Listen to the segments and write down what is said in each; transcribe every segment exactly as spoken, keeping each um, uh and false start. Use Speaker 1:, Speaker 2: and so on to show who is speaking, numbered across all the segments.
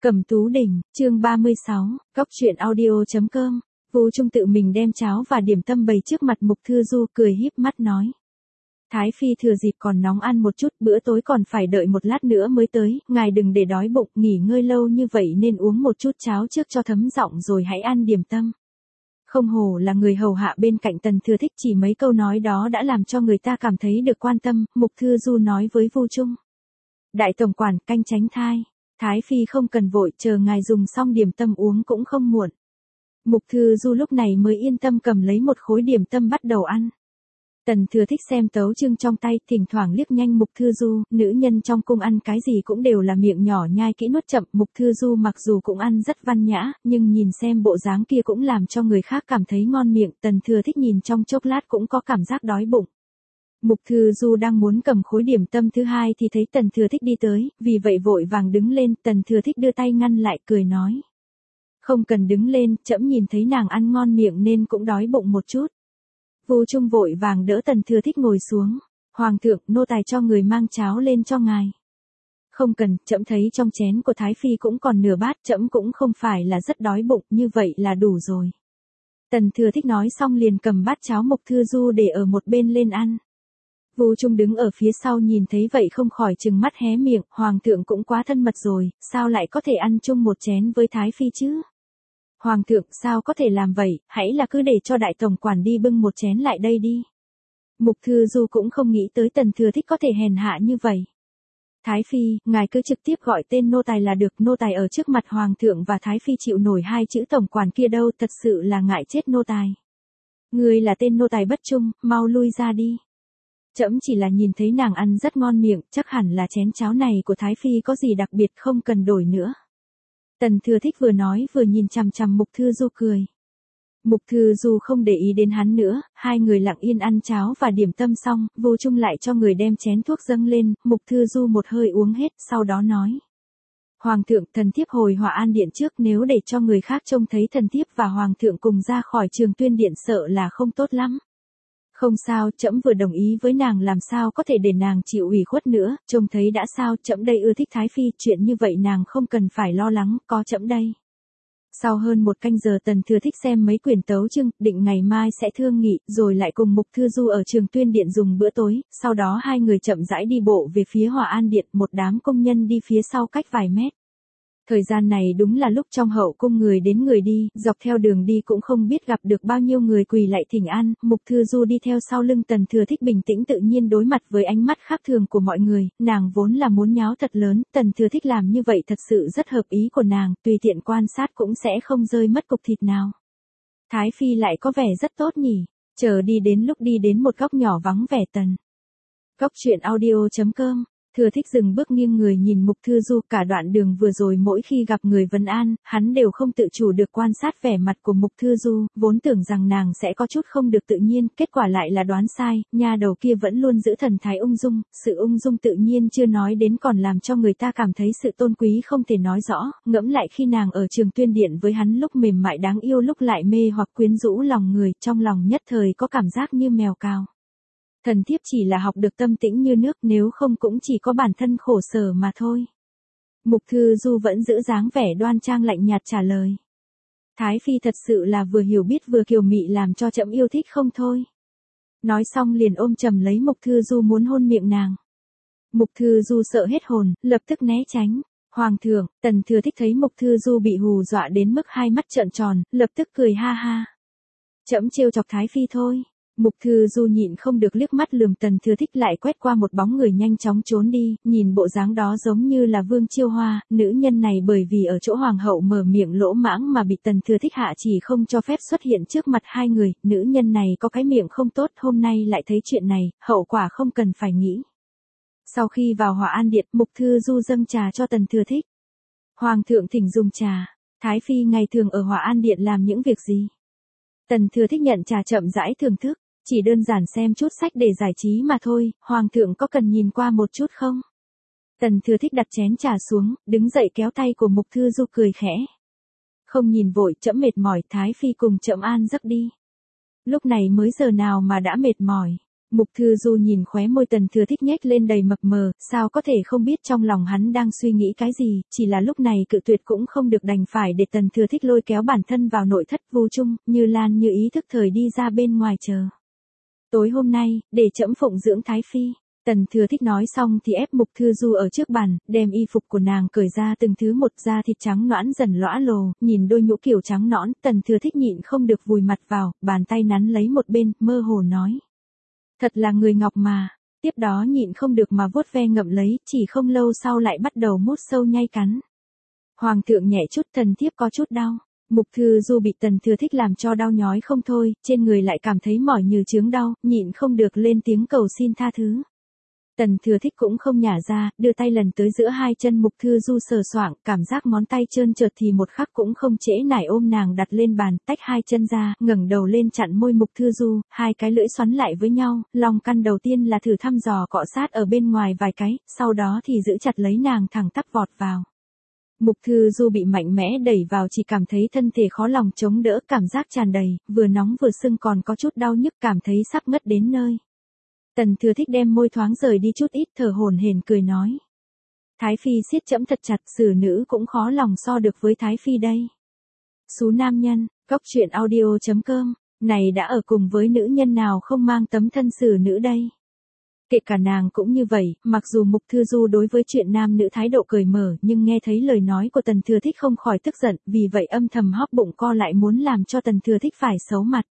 Speaker 1: Cẩm Tú Đỉnh, chương ba mươi sáu, Cóc truyện audio.com. Vu Trung tự mình đem cháo và điểm tâm bày trước mặt Mục Thư Du, cười híp mắt nói. Thái Phi thừa dịp còn nóng ăn một chút, bữa tối còn phải đợi một lát nữa mới tới, ngài đừng để đói bụng, nghỉ ngơi lâu như vậy nên uống một chút cháo trước cho thấm giọng rồi hãy ăn điểm tâm. Không hổ là người hầu hạ bên cạnh Tần Thừa Thích, chỉ mấy câu nói đó đã làm cho người ta cảm thấy được quan tâm. Mục Thư Du nói với Vu Trung. Đại tổng quản, canh tránh thai. Thái Phi không cần vội, chờ ngài dùng xong điểm tâm uống cũng không muộn. Mục Thư Du lúc này mới yên tâm cầm lấy một khối điểm tâm bắt đầu ăn. Tần Thừa Thích xem tấu chương trong tay, thỉnh thoảng liếc nhanh Mục Thư Du, nữ nhân trong cung ăn cái gì cũng đều là miệng nhỏ nhai kỹ nuốt chậm. Mục Thư Du mặc dù cũng ăn rất văn nhã, nhưng nhìn xem bộ dáng kia cũng làm cho người khác cảm thấy ngon miệng. Tần Thừa Thích nhìn trong chốc lát cũng có cảm giác đói bụng. Mục Thư Du đang muốn cầm khối điểm tâm thứ hai thì thấy Tần Thừa Thích đi tới, vì vậy vội vàng đứng lên. Tần Thừa Thích đưa tay ngăn lại, cười nói. Không cần đứng lên, trẫm nhìn thấy nàng ăn ngon miệng nên cũng đói bụng một chút. Vu Trung vội vàng đỡ Tần Thừa Thích ngồi xuống. Hoàng thượng, nô tài cho người mang cháo lên cho ngài. Không cần, trẫm thấy trong chén của Thái Phi cũng còn nửa bát, trẫm cũng không phải là rất đói bụng, như vậy là đủ rồi. Tần Thừa Thích nói xong liền cầm bát cháo Mục Thư Du để ở một bên lên ăn. Vu Trung đứng ở phía sau nhìn thấy vậy không khỏi trừng mắt hé miệng, Hoàng thượng cũng quá thân mật rồi, sao lại có thể ăn chung một chén với Thái Phi chứ? Hoàng thượng, sao có thể làm vậy, hãy là cứ để cho đại tổng quản đi bưng một chén lại đây đi. Mục Thư Du cũng không nghĩ tới Tần Thừa Thích có thể hèn hạ như vậy. Thái Phi, ngài cứ trực tiếp gọi tên nô tài là được, nô tài ở trước mặt Hoàng thượng và Thái Phi chịu nổi hai chữ tổng quản kia đâu, thật sự là ngại chết nô tài. Ngươi là tên nô tài bất trung, mau lui ra đi. Trẫm chỉ là nhìn thấy nàng ăn rất ngon miệng, chắc hẳn là chén cháo này của Thái Phi có gì đặc biệt, không cần đổi nữa. Tần Thừa Thích vừa nói vừa nhìn chằm chằm Mục Thư Du cười. Mục Thư Du không để ý đến hắn nữa, hai người lặng yên ăn cháo và điểm tâm xong, Vu Trung lại cho người đem chén thuốc dâng lên, Mục Thư Du một hơi uống hết, sau đó nói. Hoàng thượng, thần thiếp hồi Hỏa An Điện trước, nếu để cho người khác trông thấy thần thiếp và Hoàng thượng cùng ra khỏi Trường Tuyên Điện sợ là không tốt lắm. Không sao, trẫm vừa đồng ý với nàng làm sao có thể để nàng chịu ủy khuất nữa, trông thấy đã sao, trẫm đây ưa thích Thái Phi, chuyện như vậy nàng không cần phải lo lắng, có trẫm đây. Sau hơn một canh giờ Tần Thừa Thích xem mấy quyển tấu chương, định ngày mai sẽ thương nghị, rồi lại cùng Mục Thư Du ở Trường Tuyên Điện dùng bữa tối, sau đó hai người chậm rãi đi bộ về phía Hỏa An Điện, một đám công nhân đi phía sau cách vài mét. Thời gian này đúng là lúc trong hậu cung người đến người đi, dọc theo đường đi cũng không biết gặp được bao nhiêu người quỳ lạy thỉnh an. Mục Thư Du đi theo sau lưng Tần Thừa Thích bình tĩnh tự nhiên đối mặt với ánh mắt khác thường của mọi người, nàng vốn là muốn nháo thật lớn, Tần Thừa Thích làm như vậy thật sự rất hợp ý của nàng, tùy tiện quan sát cũng sẽ không rơi mất cục thịt nào. Thái Phi lại có vẻ rất tốt nhỉ, chờ đi đến lúc đi đến một góc nhỏ vắng vẻ Tần. Cóc truyện audio.com. Thừa Thích dừng bước nghiêng người nhìn Mục Thư Du, cả đoạn đường vừa rồi mỗi khi gặp người vấn an, hắn đều không tự chủ được quan sát vẻ mặt của Mục Thư Du, vốn tưởng rằng nàng sẽ có chút không được tự nhiên, kết quả lại là đoán sai, nha đầu kia vẫn luôn giữ thần thái ung dung, sự ung dung tự nhiên chưa nói đến còn làm cho người ta cảm thấy sự tôn quý không thể nói rõ, ngẫm lại khi nàng ở Trường Tuyên Điện với hắn lúc mềm mại đáng yêu lúc lại mê hoặc quyến rũ lòng người, trong lòng nhất thời có cảm giác như mèo cào. Thần thiếp chỉ là học được tâm tĩnh như nước, nếu không cũng chỉ có bản thân khổ sở mà thôi. Mục Thư Du vẫn giữ dáng vẻ đoan trang lạnh nhạt trả lời. Thái Phi thật sự là vừa hiểu biết vừa kiều mị làm cho trẫm yêu thích không thôi. Nói xong liền ôm chầm lấy Mục Thư Du muốn hôn miệng nàng. Mục Thư Du sợ hết hồn, lập tức né tránh. Hoàng thượng, Tần Thừa Thích thấy Mục Thư Du bị hù dọa đến mức hai mắt trợn tròn, lập tức cười ha ha. Trẫm trêu chọc Thái Phi thôi. Mục Thư Du nhịn không được liếc mắt lườm Tần Thừa Thích lại quét qua một bóng người nhanh chóng trốn đi, nhìn bộ dáng đó giống như là Vương Chiêu Hoa, nữ nhân này bởi vì ở chỗ hoàng hậu mở miệng lỗ mãng mà bị Tần Thừa Thích hạ chỉ không cho phép xuất hiện trước mặt hai người, nữ nhân này có cái miệng không tốt, hôm nay lại thấy chuyện này, hậu quả không cần phải nghĩ. Sau khi vào Hỏa An Điện, Mục Thư Du dâng trà cho Tần Thừa Thích. Hoàng thượng thỉnh dùng trà, Thái Phi ngày thường ở Hỏa An Điện làm những việc gì? Tần Thừa Thích nhận trà chậm rãi thưởng thức. Chỉ đơn giản xem chút sách để giải trí mà thôi, Hoàng thượng có cần nhìn qua một chút không? Tần Thừa Thích đặt chén trà xuống, đứng dậy kéo tay của Mục Thư Du cười khẽ. Không nhìn vội, trẫm mệt mỏi, Thái Phi cùng trẫm an giấc đi. Lúc này mới giờ nào mà đã mệt mỏi. Mục Thư Du nhìn khóe môi Tần Thừa Thích nhếch lên đầy mập mờ, sao có thể không biết trong lòng hắn đang suy nghĩ cái gì, chỉ là lúc này cự tuyệt cũng không được, đành phải để Tần Thừa Thích lôi kéo bản thân vào nội thất. Vu Trung, Như Lan như ý thức thời đi ra bên ngoài chờ. Tối hôm nay, để trẫm phụng dưỡng Thái Phi. Tần Thừa Thích nói xong thì ép Mục Thư Du ở trước bàn, đem y phục của nàng cởi ra từng thứ một, da thịt trắng nõn dần lõa lồ, nhìn đôi nhũ kiểu trắng nõn, Tần Thừa Thích nhịn không được vùi mặt vào, bàn tay nắn lấy một bên, mơ hồ nói. Thật là người ngọc mà, tiếp đó nhịn không được mà vuốt ve ngậm lấy, chỉ không lâu sau lại bắt đầu mút sâu nhai cắn. Hoàng thượng nhẹ chút, thần thiếp có chút đau. Mục Thư Du bị Tần Thừa Thích làm cho đau nhói không thôi, trên người lại cảm thấy mỏi như chướng đau, nhịn không được lên tiếng cầu xin tha thứ. Tần Thừa Thích cũng không nhả ra, đưa tay lần tới giữa hai chân Mục Thư Du sờ soạng, cảm giác ngón tay trơn trượt thì một khắc cũng không trễ nải ôm nàng đặt lên bàn, tách hai chân ra, ngẩng đầu lên chặn môi Mục Thư Du, hai cái lưỡi xoắn lại với nhau, lòng căn đầu tiên là thử thăm dò cọ sát ở bên ngoài vài cái, sau đó thì giữ chặt lấy nàng thẳng tắp vọt vào. Mục Thư Du bị mạnh mẽ đẩy vào, chỉ cảm thấy thân thể khó lòng chống đỡ, cảm giác tràn đầy, vừa nóng vừa sưng còn có chút đau nhức, cảm thấy sắp ngất đến nơi. Tần Thừa Thích đem môi thoáng rời đi chút ít, thở hổn hển cười nói. Thái Phi siết trẫm thật chặt, xử nữ cũng khó lòng so được với Thái Phi đây. Xú nam nhân, cóc truyện audio chấm com, này đã ở cùng với nữ nhân nào không mang tấm thân xử nữ đây. Kể cả nàng cũng như vậy, mặc dù Mục Thư Du đối với chuyện nam nữ thái độ cởi mở, nhưng nghe thấy lời nói của Tần Thừa Thích không khỏi tức giận, vì vậy âm thầm hóp bụng co lại muốn làm cho Tần Thừa Thích phải xấu mặt.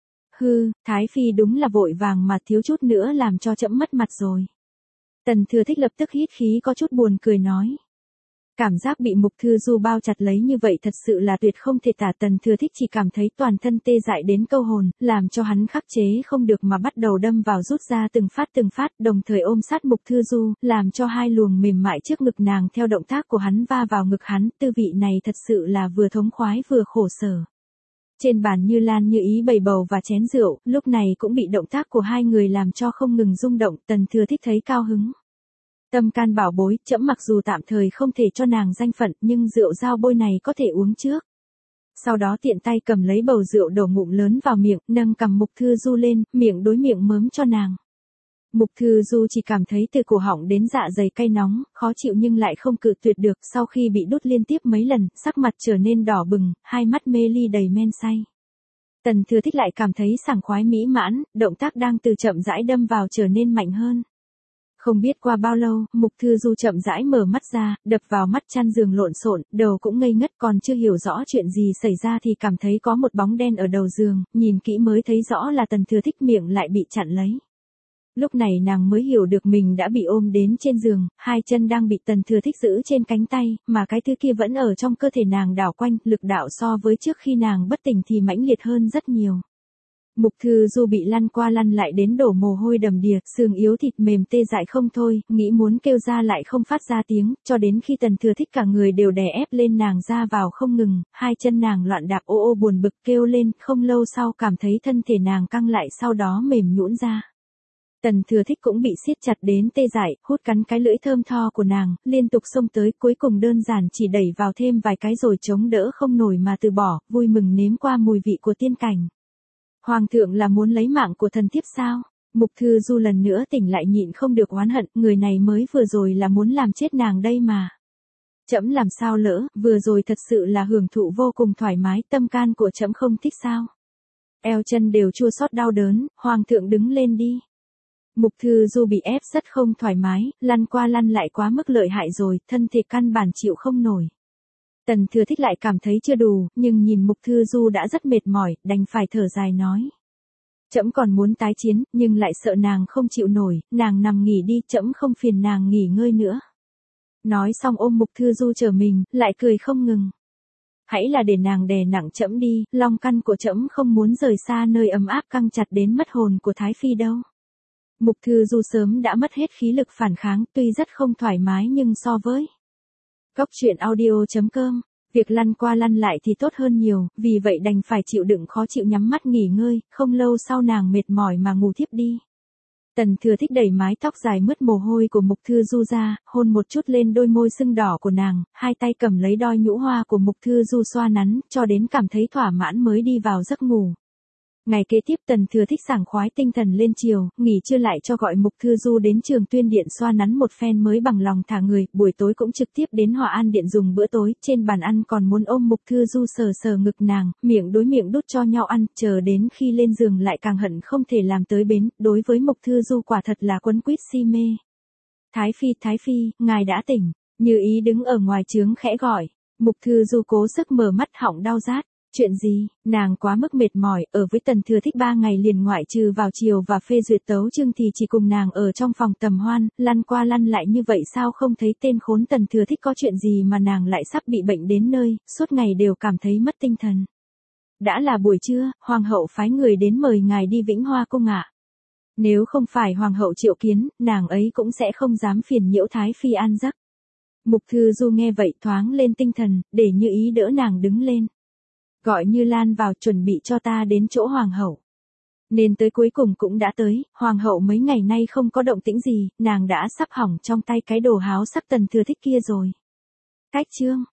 Speaker 1: Hư, Thái Phi đúng là vội vàng mà thiếu chút nữa làm cho trẫm mất mặt rồi. Tần Thừa Thích lập tức hít khí có chút buồn cười nói. Cảm giác bị Mục Thư Du bao chặt lấy như vậy thật sự là tuyệt không thể tả. Tần Thừa Thích chỉ cảm thấy toàn thân tê dại đến câu hồn, làm cho hắn khắc chế không được mà bắt đầu đâm vào rút ra từng phát từng phát, đồng thời ôm sát Mục Thư Du, làm cho hai luồng mềm mại trước ngực nàng theo động tác của hắn va vào ngực hắn, tư vị này thật sự là vừa thống khoái vừa khổ sở. Trên bàn Như Lan như ý bày bầu và chén rượu, lúc này cũng bị động tác của hai người làm cho không ngừng rung động. Tần Thừa Thích thấy cao hứng. Tâm can bảo bối, trẫm mặc dù tạm thời không thể cho nàng danh phận, nhưng rượu dao bôi này có thể uống trước. Sau đó tiện tay cầm lấy bầu rượu đổ ngụm lớn vào miệng, nâng cằm Mục Thư Du lên, miệng đối miệng mớm cho nàng. Mục Thư Du chỉ cảm thấy từ cổ họng đến dạ dày cay nóng, khó chịu nhưng lại không cự tuyệt được, sau khi bị đút liên tiếp mấy lần, sắc mặt trở nên đỏ bừng, hai mắt mê ly đầy men say. Tần Thừa Thích lại cảm thấy sảng khoái mỹ mãn, động tác đang từ chậm rãi đâm vào trở nên mạnh hơn. Không biết qua bao lâu, Mục Thư Du chậm rãi mở mắt ra, đập vào mắt chăn giường lộn xộn, đầu cũng ngây ngất, còn chưa hiểu rõ chuyện gì xảy ra thì cảm thấy có một bóng đen ở đầu giường, nhìn kỹ mới thấy rõ là Tần Thừa Thích, miệng lại bị chặn lấy. Lúc này nàng mới hiểu được mình đã bị ôm đến trên giường, hai chân đang bị Tần Thừa Thích giữ trên cánh tay, mà cái thứ kia vẫn ở trong cơ thể nàng đảo quanh, lực đạo so với trước khi nàng bất tỉnh thì mãnh liệt hơn rất nhiều. Mục Thư Du bị lăn qua lăn lại đến đổ mồ hôi đầm đìa, xương yếu thịt mềm tê dại không thôi, nghĩ muốn kêu ra lại không phát ra tiếng, cho đến khi Tần Thừa Thích cả người đều đè ép lên nàng ra vào không ngừng, hai chân nàng loạn đạp ô ô buồn bực kêu lên, không lâu sau cảm thấy thân thể nàng căng lại, sau đó mềm nhũn ra. Tần Thừa Thích cũng bị siết chặt đến tê dại, hút cắn cái lưỡi thơm tho của nàng, liên tục xông tới, cuối cùng đơn giản chỉ đẩy vào thêm vài cái rồi chống đỡ không nổi mà từ bỏ, vui mừng nếm qua mùi vị của tiên cảnh. Hoàng thượng là muốn lấy mạng của thần thiếp sao? Mục Thư Du lần nữa tỉnh lại nhịn không được oán hận, người này mới vừa rồi là muốn làm chết nàng đây mà. Trẫm làm sao lỡ, vừa rồi thật sự là hưởng thụ vô cùng thoải mái, tâm can của trẫm không thích sao? Eo chân đều chua xót đau đớn, hoàng thượng đứng lên đi. Mục Thư Du bị ép rất không thoải mái, lăn qua lăn lại quá mức lợi hại rồi, thân thể căn bản chịu không nổi. Tần Thừa Thích lại cảm thấy chưa đủ, nhưng nhìn Mục Thư Du đã rất mệt mỏi, đành phải thở dài nói. Trẫm còn muốn tái chiến, nhưng lại sợ nàng không chịu nổi, nàng nằm nghỉ đi, trẫm không phiền nàng nghỉ ngơi nữa. Nói xong ôm Mục Thư Du trở mình, lại cười không ngừng. Hãy là để nàng đè nặng trẫm đi, long căn của trẫm không muốn rời xa nơi ấm áp căng chặt đến mất hồn của Thái Phi đâu. Mục Thư Du sớm đã mất hết khí lực phản kháng, tuy rất không thoải mái nhưng so với cóc truyện audio chấm com, việc lăn qua lăn lại thì tốt hơn nhiều, vì vậy đành phải chịu đựng khó chịu nhắm mắt nghỉ ngơi, không lâu sau nàng mệt mỏi mà ngủ thiếp đi. Tần Thừa Thích đẩy mái tóc dài mướt mồ hôi của Mục Thư Du ra, hôn một chút lên đôi môi sưng đỏ của nàng, hai tay cầm lấy đoi nhũ hoa của Mục Thư Du xoa nắn, cho đến cảm thấy thỏa mãn mới đi vào giấc ngủ. Ngày kế tiếp Tần Thừa Thích sảng khoái tinh thần lên chiều, nghỉ trưa lại cho gọi Mục Thư Du đến Trường Tuyên Điện xoa nắn một phen mới bằng lòng thả người, buổi tối cũng trực tiếp đến Hòa An Điện dùng bữa tối, trên bàn ăn còn muốn ôm Mục Thư Du sờ sờ ngực nàng, miệng đối miệng đút cho nhau ăn, chờ đến khi lên giường lại càng hận không thể làm tới bến, đối với Mục Thư Du quả thật là quấn quýt si mê. Thái Phi, Thái Phi, ngài đã tỉnh, Như Ý đứng ở ngoài trướng khẽ gọi, Mục Thư Du cố sức mở mắt họng đau rát. Chuyện gì, nàng quá mức mệt mỏi, ở với Tần Thừa Thích ba ngày liền ngoại trừ vào chiều và phê duyệt tấu chương thì chỉ cùng nàng ở trong phòng tầm hoan, lăn qua lăn lại như vậy sao không thấy tên khốn Tần Thừa Thích có chuyện gì mà nàng lại sắp bị bệnh đến nơi, suốt ngày đều cảm thấy mất tinh thần. Đã là buổi trưa, Hoàng hậu phái người đến mời ngài đi Vĩnh Hoa cung ạ. Nếu không phải Hoàng hậu triệu kiến, nàng ấy cũng sẽ không dám phiền nhiễu Thái Phi an giấc. Mục Thư Du nghe vậy thoáng lên tinh thần, để Như Ý đỡ nàng đứng lên. Gọi Như Lan vào chuẩn bị cho ta đến chỗ Hoàng hậu. Nên tới cuối cùng cũng đã tới, Hoàng hậu mấy ngày nay không có động tĩnh gì, nàng đã sắp hỏng trong tay cái đồ háo sắc Tần Thừa Thích kia rồi. Cách chương